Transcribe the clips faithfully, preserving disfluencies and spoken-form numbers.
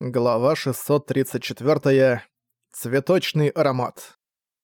Глава шестьсот тридцать четыре. Цветочный аромат.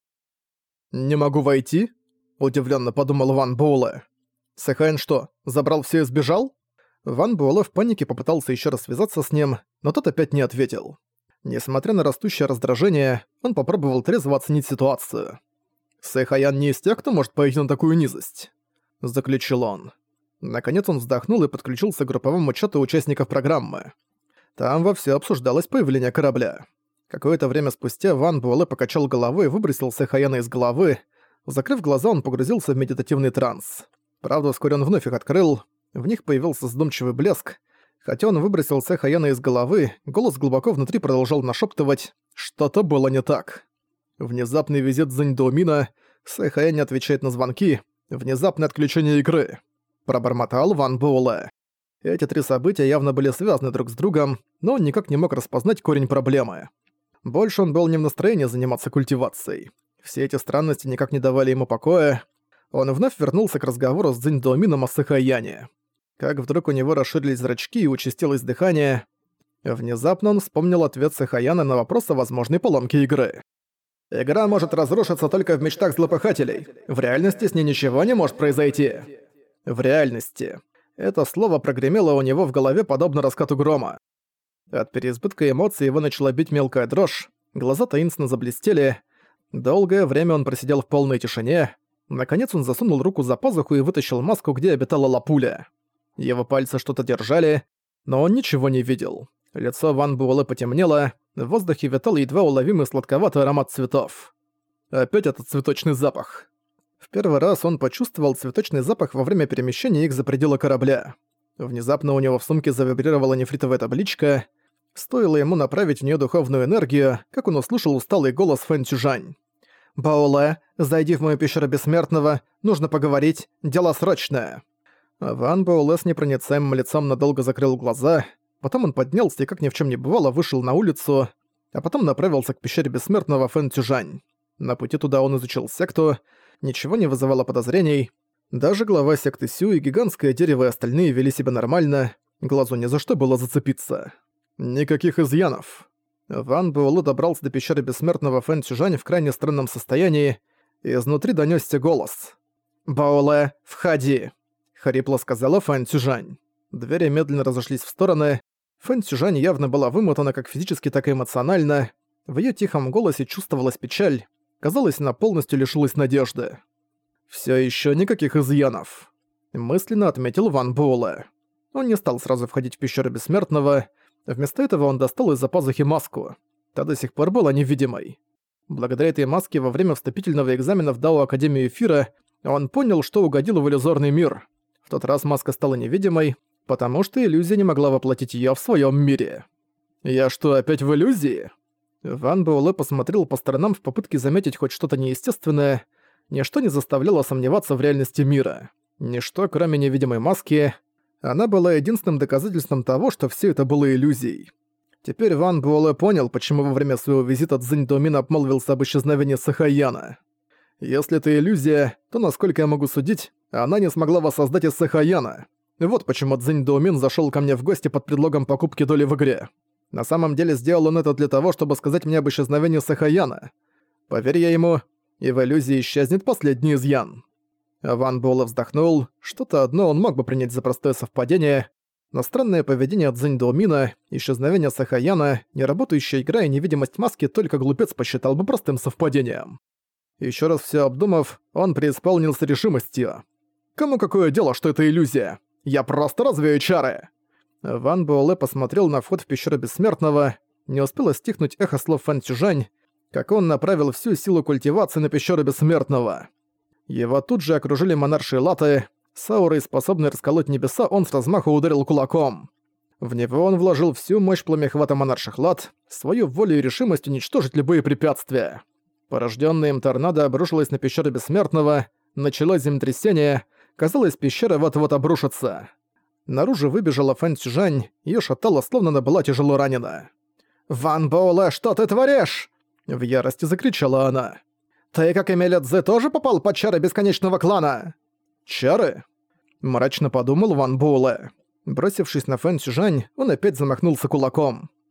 «Не могу войти?» – удивленно подумал Ван Буэлэ. «Сэхайн что, забрал все и сбежал?» Ван Буэлэ в панике попытался еще раз связаться с ним, но тот опять не ответил. Несмотря на растущее раздражение, он попробовал трезво оценить ситуацию. «Сэхаян не из тех, кто может пойти на такую низость», – заключил он. Наконец он вздохнул и подключился к групповому чату участников программы. Там вовсю обсуждалось появление корабля. Какое-то время спустя Ван Буэлэ покачал головой и выбросил Сэхаяна из головы. Закрыв глаза, он погрузился в медитативный транс. Правда, вскоре он вновь их открыл. В них появился задумчивый блеск. Хотя он выбросил Сэхаяна из головы, голос глубоко внутри продолжал нашептывать: что-то было не так. Внезапный визит Цзиньдоумина, Сэхаян не отвечает на звонки, внезапное отключение игры. Пробормотал Ван Буэлэ. Эти три события явно были связаны друг с другом, но он никак не мог распознать корень проблемы. Больше он был не в настроении заниматься культивацией. Все эти странности никак не давали ему покоя. Он вновь вернулся к разговору с Цзиньдоумином о Сэхаяне. Как вдруг у него расширились зрачки и участилось дыхание. Внезапно он вспомнил ответ Сэхаяна на вопрос о возможной поломке игры. «Игра может разрушиться только в мечтах злопыхателей. В реальности с ней ничего не может произойти». В реальности. Это слово прогремело у него в голове подобно раскату грома. От переизбытка эмоций его начала бить мелкая дрожь, глаза таинственно заблестели. Долгое время он просидел в полной тишине. Наконец он засунул руку за пазуху и вытащил маску, где обитала Лапуля. Его пальцы что-то держали, но он ничего не видел. Лицо Ван Буэлэ потемнело, в воздухе витал едва уловимый сладковатый аромат цветов. Опять этот цветочный запах. В первый раз он почувствовал цветочный запах во время перемещения их за пределы корабля. Внезапно у него в сумке завибрировала нефритовая табличка. Стоило ему направить в неё духовную энергию, как он услышал усталый голос Фэн Цзюжань. «Баолэ, зайди в мою пещеру бессмертного, нужно поговорить, дело срочное». Ван Буэлэ с непроницаемым лицом надолго закрыл глаза, потом он поднялся и, как ни в чём не бывало, вышел на улицу, а потом направился к пещере бессмертного Фэн Цзюжань. На пути туда он изучил секту. Ничего не вызывало подозрений. Даже глава секты Сю и гигантское дерево и остальные вели себя нормально, глазу не за что было зацепиться. Никаких изъянов. Ван Буэлэ добрался до пещеры бессмертного Фэн Цзюжань в крайне странном состоянии, и изнутри донёсся голос. «Баолэ, входи!» — хрипло сказала Фэн Цзюжань. Двери медленно разошлись в стороны. Фэн Цзюжань явно была вымотана как физически, так и эмоционально. В её тихом голосе чувствовалась печаль. Казалось, она полностью лишилась надежды. «Всё ещё никаких изъянов», — мысленно отметил Ван Буэлэ. Он не стал сразу входить в пещеру бессмертного. Вместо этого он достал из-за пазухи маску. Та до сих пор была невидимой. Благодаря этой маске во время вступительного экзамена в Дао Академию Эфира он понял, что угодил в иллюзорный мир. В тот раз маска стала невидимой, потому что иллюзия не могла воплотить её в своём мире. «Я что, опять в иллюзии?» Ван Буэлэ посмотрел по сторонам в попытке заметить хоть что-то неестественное. Ничто не заставляло сомневаться в реальности мира. Ничто, кроме невидимой маски. Она была единственным доказательством того, что всё это было иллюзией. Теперь Ван Буэлэ понял, почему во время своего визита Цзиньдоумин обмолвился об исчезновении Сэхаяна. Если это иллюзия, то, насколько я могу судить, она не смогла воссоздать из Сэхаяна. Вот почему Цзиньдоумин зашёл ко мне в гости под предлогом покупки доли в игре. На самом деле сделал он это для того, чтобы сказать мне об исчезновении Сэхаяна. Поверь я ему, и в иллюзии исчезнет последний изъян. Ван Буэлэ вздохнул. Что-то одно он мог бы принять за простое совпадение, но странное поведение Цзиньдоумина, исчезновение Сэхаяна, неработающая игра и невидимость маски только глупец посчитал бы простым совпадением. Ещё раз всё обдумав, он преисполнился решимостью. «Кому какое дело, что это иллюзия? Я просто развею чары!» Ван Буэлэ посмотрел на вход в пещеру бессмертного. Не успело стихнуть эхо слов Фэн Цзюжань, как он направил всю силу культивации на пещеру бессмертного. Его тут же окружили монаршие латы. С аурой, способной расколоть небеса, он с размаху ударил кулаком. В него он вложил всю мощь пламяхвата монарших лат, свою волю и решимость уничтожить любые препятствия. Порождённое им торнадо обрушилось на пещеру бессмертного, началось землетрясение, казалось, пещера вот-вот обрушится. Наружу выбежала Фэн Цзюжань, её шатало, словно она была тяжело ранена. «Ван Буэлэ, что ты творишь?» В ярости закричала она. «Ты, как Эмиля Цзэ, тоже попал под чары бесконечного клана?» «Чары?» Мрачно подумал Ван Буэлэ. Бросившись на Фэн Цзюжань, он опять замахнулся кулаком.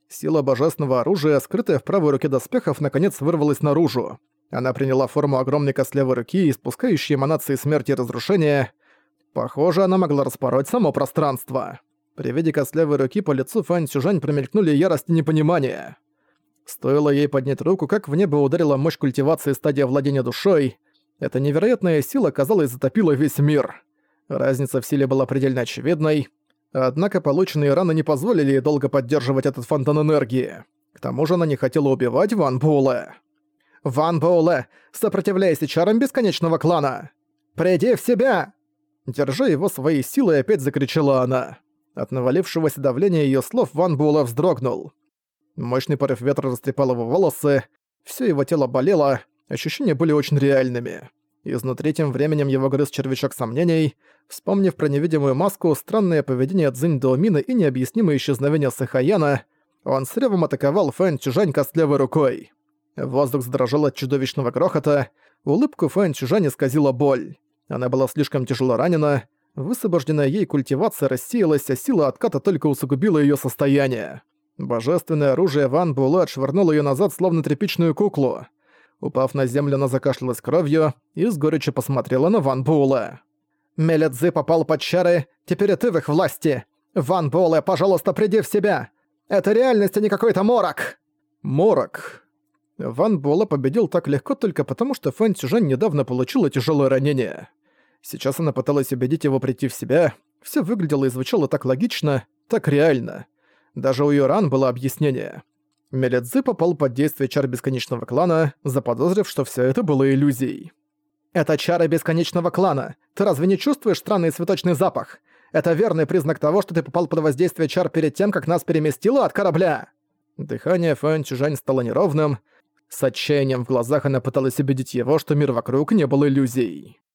Сила божественного оружия, скрытая в правой руке доспехов, наконец вырвалась наружу. Она приняла форму огромной костлявой руки, испускающей эманации смерти и разрушения. Похоже, она могла распороть само пространство. При виде костлявой руки по лицу Фэн Цюжань промелькнули ярость и непонимание. Стоило ей поднять руку, как в небо ударила мощь культивации стадия владения душой. Эта невероятная сила, казалось, затопила весь мир. Разница в силе была предельно очевидной, однако полученные раны не позволили ей долго поддерживать этот фонтан энергии. К тому же она не хотела убивать Ван Буэлэ. «Ван Буэлэ, сопротивляйся чарам бесконечного клана! Приди в себя!» Держа его своей силой, опять закричала она. От навалившегося давления её слов Ван Буэлэ вздрогнул. Мощный порыв ветра растрепал его волосы, всё его тело болело, ощущения были очень реальными. Изнутри тем временем его грыз червячок сомнений. Вспомнив про невидимую маску, странное поведение Цзинь Доумина и необъяснимое исчезновение Сэхаяна, он с рёвом атаковал Фэн Цюжань костлявой рукой. Воздух задрожал от чудовищного грохота, улыбку Фэн Цюжань исказила боль. Она была слишком тяжело ранена, высвобожденная ей культивация рассеялась, а сила отката только усугубила её состояние. Божественное оружие Ван Буэлэ отшвырнуло её назад, словно тряпичную куклу. Упав на землю, она закашлялась кровью и с горечью посмотрела на Ван Буэлэ. «Меле Цзы попал под чары, теперь и ты в их власти! Ван Буэлэ, пожалуйста, приди в себя! Это реальность, а не какой-то морок!» Морок. Ван Буэлэ победил так легко только потому, что Фэн Цюжань недавно получила тяжелое ранение. Сейчас она пыталась убедить его прийти в себя. Все выглядело и звучало так логично, так реально. Даже у её ран было объяснение. Меле Цзы попал под действие чар Бесконечного Клана, заподозрив, что всё это было иллюзией. «Это чары Бесконечного Клана! Ты разве не чувствуешь странный цветочный запах? Это верный признак того, что ты попал под воздействие чар перед тем, как нас переместило от корабля!» Дыхание Фэн Цюжань стало неровным. С отчаянием в глазах она пыталась убедить его, что мир вокруг не был иллюзией.